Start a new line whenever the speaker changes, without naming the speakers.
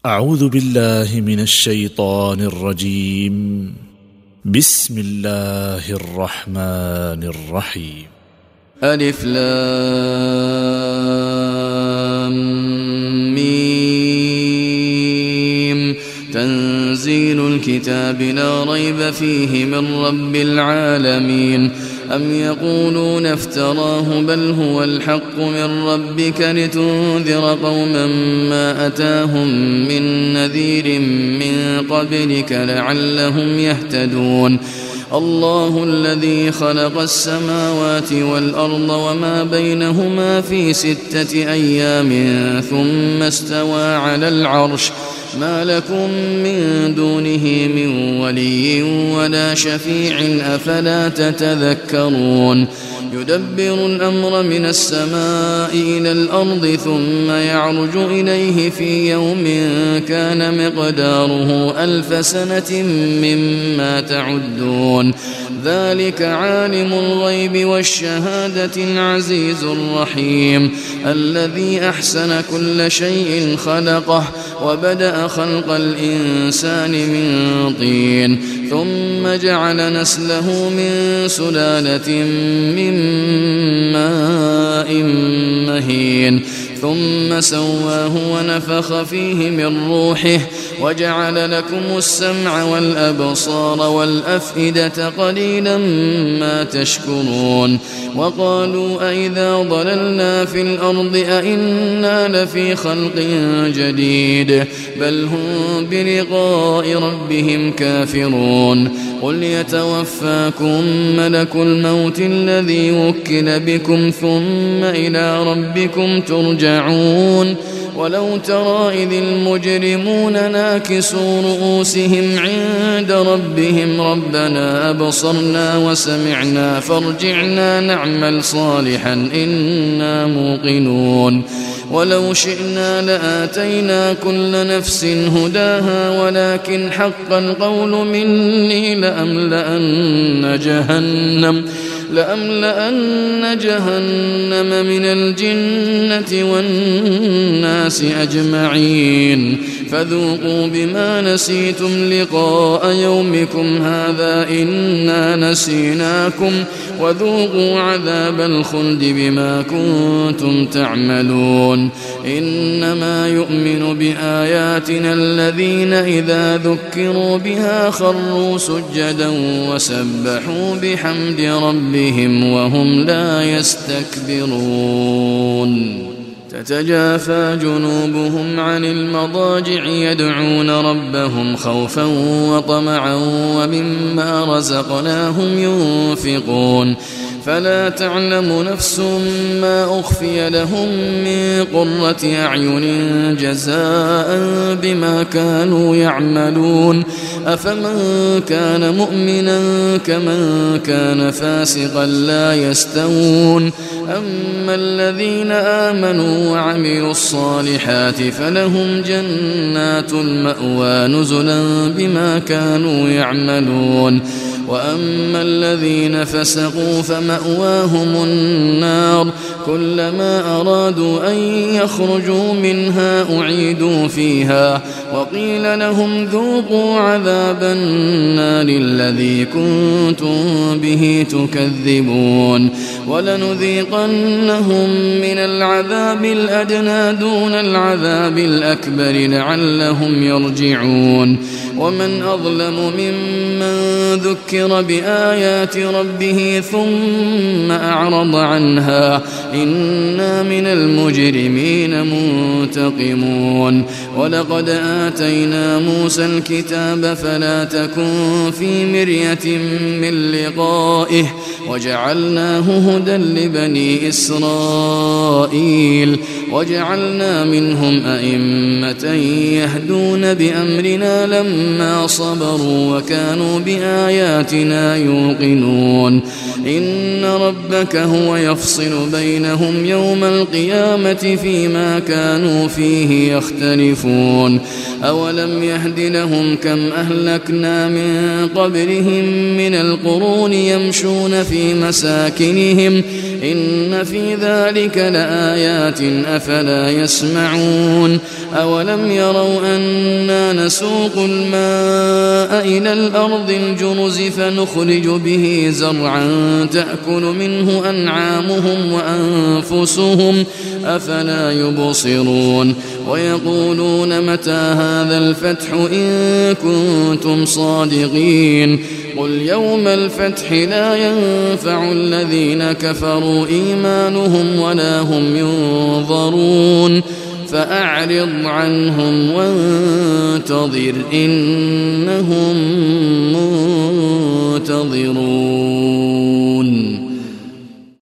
أعوذ بالله من الشيطان الرجيم. بسم الله الرحمن الرحيم.
ألف لام ميم. تنزيل الكتاب لا ريب فيه من رب العالمين. أم يقولون افتراه بل هو الحق من ربك لتنذر قوما ما أتاهم من نذير من قبلك لعلهم يهتدون. الله الذي خلق السماوات والأرض وما بينهما في 6 أيام ثم استوى على العرش. ما لكم من دونه من ولي ولا شفيع أفلا تتذكرون. يدبر الأمر من السماء إلى الأرض ثم يعرج إليه في يوم كان مقداره 1000 سنة مما تعدون. ذلك عالم الغيب والشهادة العزيز الرحيم الذي أحسن كل شيء خلقه وبدأ خلق الإنسان من طين ثم جعل نسله من سلالة من ماء مهين ثم سواه ونفخ فيه من روحه وجعل لكم السمع والأبصار والأفئدة قليلا ما تشكرون. وقالوا أئذا ضللنا في الأرض أئنا لفي خلق جديد بل هم بلقاء ربهم كافرون. قل يتوفاكم ملك الموت الذي وكل بكم ثم إلى ربكم ترجعون. ولو ترى إذ المجرمون ناكسوا رؤوسهم عند ربهم ربنا أبصرنا وسمعنا فارجعنا نعمل صالحا إنا موقنون. ولو شئنا لآتينا كل نفس هداها ولكن حق القول مني لأملأن جهنم من الجنة والناس أجمعين. فذوقوا بما نسيتم لقاء يومكم هذا إنا نسيناكم وذوقوا عذاب الخلد بما كنتم تعملون. إنما يؤمن بآياتنا الذين إذا ذكروا بها خروا سجدا وسبحوا بحمد ربهم وهم لا يستكبرون. تتجافى جنوبهم عن المضاجع يدعون ربهم خوفا وطمعا ومما رزقناهم ينفقون. فلا تعلم نفس ما أخفي لهم من قرة أعين جزاء بما كانوا يعملون. أفمن كان مؤمنا كمن كان فاسقا لا يستوون. أما الذين آمنوا وعملوا الصالحات فلهم جنات المأوى نزلا بما كانوا يعملون. وأما الذين فسقوا فمأواهم النار كلما أرادوا أن يخرجوا منها أعيدوا فيها وقيل لهم ذوقوا عذاب النار الذي كنتم به تكذبون. ولنذيقنهم من العذاب الأدنى دون العذاب الأكبر لعلهم يرجعون. ومن أظلم ممن ذكر بآيات ربه ثم أعرض عنها إنا من المجرمين منتقمون. ولقد آتينا موسى الكتاب فلا تكن في مرية من لقائه وجعلناه هدى لبني إسرائيل وجعلنا منهم أئمة يهدون بأمرنا لما صبروا وكانوا بآياتنا يوقنون. إن ربك هو يفصل بينهم يوم القيامة فيما كانوا فيه يختلفون. أولم يهد لهم كم أهلكنا من قبلهم من القرون يمشون في مساكنهم إن في ذلك لآيات أفلا يسمعون أولم يروا أنا نسوق الماء إلى الأرض الجرز فنخرج به زرعا تأكل منه أنعامهم وأنفسهم أفلا يبصرون ويقولون متى هذا الفتح إن كنتم صادقين قل يوم الفتح لا ينفع الذين كفروا إيمانهم ولا هم ينظرون فأعرض عنهم وانتظر إنهم منتظرون